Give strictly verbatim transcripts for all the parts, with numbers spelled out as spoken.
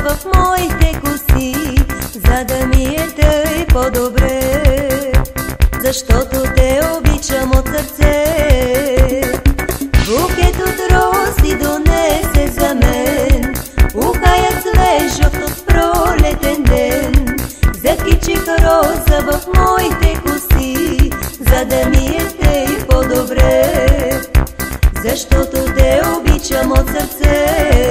в моите коси, за да ми е тъй по-добре, защото те обичам от сърце. Букет от рози донесе за мен, ухаят свеж от пролетен ден. Закичих роза в моите коси, за да ми е тъй по-добре, защото те обичам от сърце.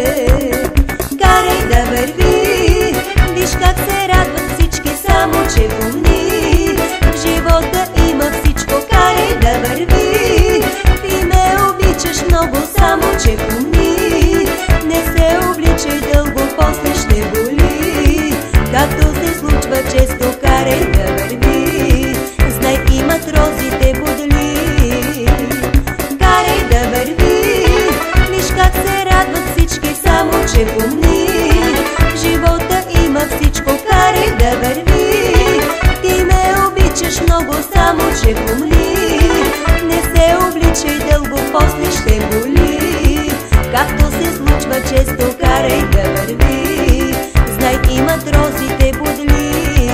Карай да върви, виж как се радват всички, само че помни, в живота има всичко. Карай да върви, ти ме обичаш много, само че помни, не се обличай дълго, после ще боли, както се случва често. Карай да върви, знай имат розите бодли. Карай да върви, виж как се радват всички, само че помни, в живота има всичко. Карай да върви, ти ме обичаш много, само че помни, не се обличай дълго, после ще боли, както се случва често. Карай да върви, знай имат розите бодли.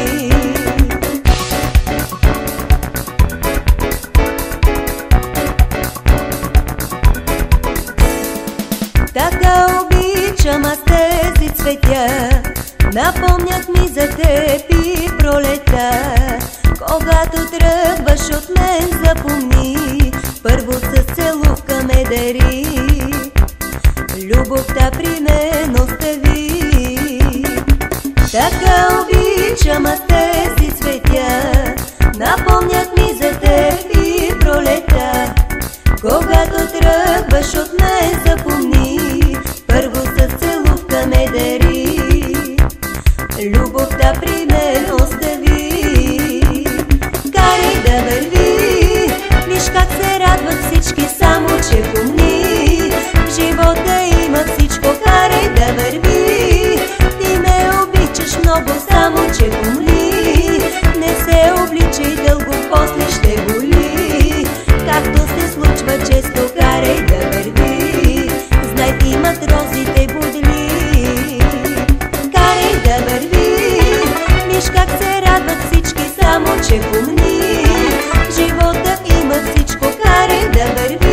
Така обичам аз тези цветя, напомнят ми за теб и пролета. Когато тръгваш от мен, запомни, първо с целувка ме дари, любовта при мен остави. Така обичам аз тези цветя, напомнят ми за теб и пролета. Когато тръгваш от мен, запомни, първо с целувка ме дари, любовта при мен остави. Карай да върви, виж как се радват всички, само че помни, в живота има всичко. Карай да върви, ти ме обичаш много, само че помни, не се обличай дълго, после ще боли, както се случва често. Карай да върви, знай имат розите бодли. Карай да върви, виж как се радват всички, само че помни, в живота има всичко. Карай да върви.